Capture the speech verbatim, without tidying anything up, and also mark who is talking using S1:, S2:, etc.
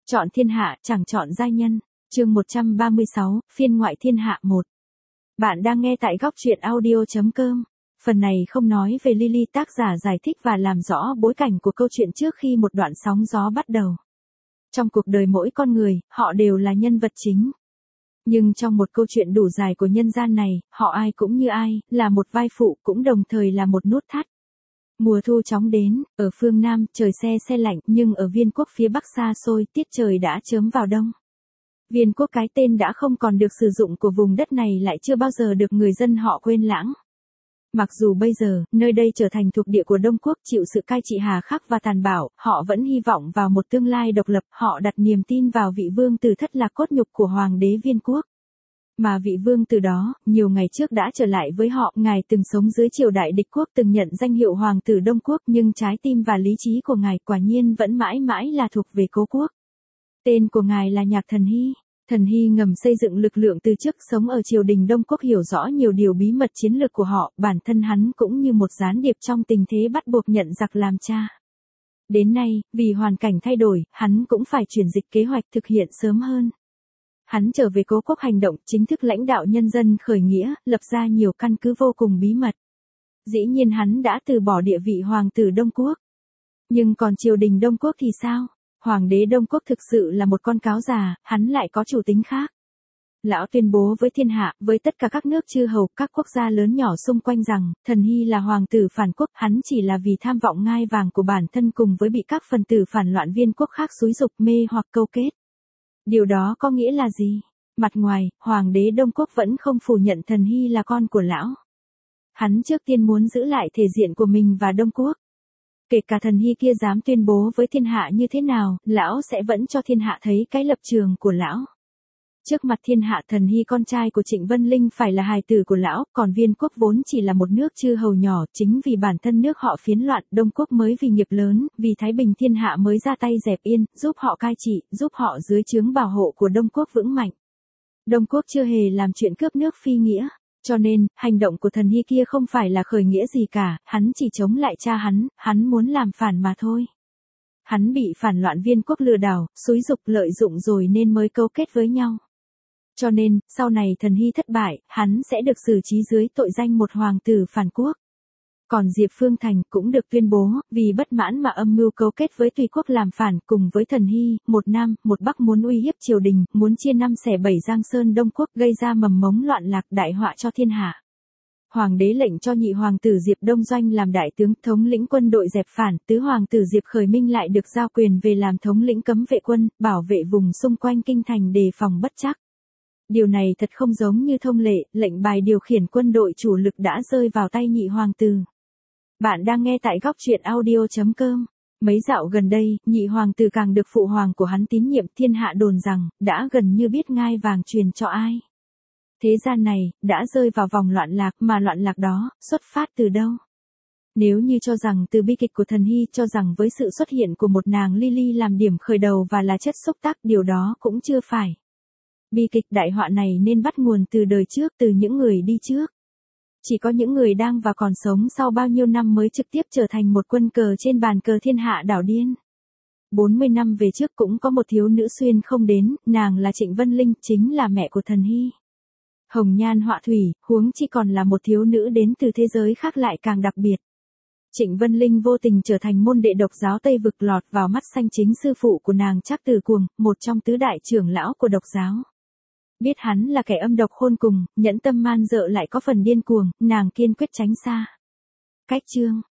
S1: Chọn thiên hạ, chẳng chọn giai nhân. Chương một trăm ba mươi sáu, phiên ngoại thiên hạ một. Bạn đang nghe tại góc truyện audio chấm com. Phần này không nói về Lily, tác giả giải thích và làm rõ bối cảnh của câu chuyện trước khi một đoạn sóng gió bắt đầu. Trong cuộc đời mỗi con người, họ đều là nhân vật chính. Nhưng trong một câu chuyện đủ dài của nhân gian này, họ ai cũng như ai, là một vai phụ cũng đồng thời là một nút thắt. Mùa thu chóng đến, ở phương Nam, trời se se lạnh, nhưng ở Viên Quốc phía Bắc xa xôi, tiết trời đã chớm vào đông. Viên Quốc, cái tên đã không còn được sử dụng của vùng đất này, lại chưa bao giờ được người dân họ quên lãng. Mặc dù bây giờ, nơi đây trở thành thuộc địa của Đông Quốc, chịu sự cai trị hà khắc và tàn bạo, họ vẫn hy vọng vào một tương lai độc lập, họ đặt niềm tin vào vị vương tử thất là cốt nhục của Hoàng đế Viên Quốc. Mà vị vương tử đó, nhiều ngày trước đã trở lại với họ, ngài từng sống dưới triều đại địch quốc, từng nhận danh hiệu Hoàng tử Đông Quốc, nhưng trái tim và lý trí của ngài quả nhiên vẫn mãi mãi là thuộc về cố quốc. Tên của ngài là Nhạc Thần Hy. Thần Hy ngầm xây dựng lực lượng từ trước, sống ở triều đình Đông Quốc, hiểu rõ nhiều điều bí mật chiến lược của họ, bản thân hắn cũng như một gián điệp trong tình thế bắt buộc nhận giặc làm cha. Đến nay, vì hoàn cảnh thay đổi, hắn cũng phải chuyển dịch kế hoạch thực hiện sớm hơn. Hắn trở về cố quốc hành động, chính thức lãnh đạo nhân dân khởi nghĩa, lập ra nhiều căn cứ vô cùng bí mật. Dĩ nhiên hắn đã từ bỏ địa vị hoàng tử Đông Quốc. Nhưng còn triều đình Đông Quốc thì sao? Hoàng đế Đông Quốc thực sự là một con cáo già, hắn lại có chủ tính khác. Lão tuyên bố với thiên hạ, với tất cả các nước chư hầu, các quốc gia lớn nhỏ xung quanh rằng, Thần Hy là hoàng tử phản quốc, hắn chỉ là vì tham vọng ngai vàng của bản thân cùng với bị các phần tử phản loạn Viên Quốc khác xúi giục mê hoặc câu kết. Điều đó có nghĩa là gì? Mặt ngoài, Hoàng đế Đông Quốc vẫn không phủ nhận Thần Hy là con của lão. Hắn trước tiên muốn giữ lại thể diện của mình và Đông Quốc. Kể cả Thần Hy kia dám tuyên bố với thiên hạ như thế nào, lão sẽ vẫn cho thiên hạ thấy cái lập trường của lão. Trước mặt thiên hạ, Thần Hy con trai của Trịnh Vân Linh phải là hài tử của lão, còn Viên Quốc vốn chỉ là một nước chư hầu nhỏ, chính vì bản thân nước họ phiến loạn, Đông Quốc mới vì nghiệp lớn, vì thái bình thiên hạ mới ra tay dẹp yên, giúp họ cai trị, giúp họ dưới trướng bảo hộ của Đông Quốc vững mạnh. Đông Quốc chưa hề làm chuyện cướp nước phi nghĩa, cho nên, hành động của Thần Hy kia không phải là khởi nghĩa gì cả, hắn chỉ chống lại cha hắn, hắn muốn làm phản mà thôi. Hắn bị phản loạn Viên Quốc lừa đảo, xúi giục lợi dụng rồi nên mới cấu kết với nhau. Cho nên, sau này Thần Hy thất bại, hắn sẽ được xử trí dưới tội danh một hoàng tử phản quốc. Còn Diệp Phương Thành cũng được tuyên bố, vì bất mãn mà âm mưu cấu kết với Tùy Quốc làm phản cùng với Thần Hy, một Nam, một Bắc muốn uy hiếp triều đình, muốn chia năm xẻ bảy Giang Sơn Đông Quốc, gây ra mầm mống loạn lạc đại họa cho thiên hạ. Hoàng đế lệnh cho nhị hoàng tử Diệp Đông Doanh làm đại tướng, thống lĩnh quân đội dẹp phản, tứ hoàng tử Diệp Khởi Minh lại được giao quyền về làm thống lĩnh cấm vệ quân, bảo vệ vùng xung quanh kinh thành đề phòng bất trắc. Điều này thật không giống như thông lệ, lệnh bài điều khiển quân đội chủ lực đã rơi vào tay nhị hoàng tử. Bạn đang nghe tại góc truyện audio chấm com. Mấy dạo gần đây, nhị hoàng tử càng được phụ hoàng của hắn tín nhiệm, thiên hạ đồn rằng, đã gần như biết ngai vàng truyền cho ai. Thế gian này, đã rơi vào vòng loạn lạc, mà loạn lạc đó, xuất phát từ đâu? Nếu như cho rằng từ bi kịch của Thần Hy, cho rằng với sự xuất hiện của một nàng Lily làm điểm khởi đầu và là chất xúc tác, điều đó cũng chưa phải. Bi kịch đại họa này nên bắt nguồn từ đời trước, từ những người đi trước. Chỉ có những người đang và còn sống sau bao nhiêu năm mới trực tiếp trở thành một quân cờ trên bàn cờ thiên hạ đảo điên. bốn mươi năm về trước cũng có một thiếu nữ xuyên không đến, nàng là Trịnh Vân Linh, chính là mẹ của Thần Hy. Hồng nhan họa thủy, huống chi còn là một thiếu nữ đến từ thế giới khác lại càng đặc biệt. Trịnh Vân Linh vô tình trở thành môn đệ độc giáo Tây Vực, lọt vào mắt xanh chính sư phụ của nàng Trác Tử Cuồng, một trong tứ đại trưởng lão của độc giáo. Biết hắn là kẻ âm độc khôn cùng, nhẫn tâm man dợ lại có phần điên cuồng, nàng kiên quyết tránh xa. Cách chương,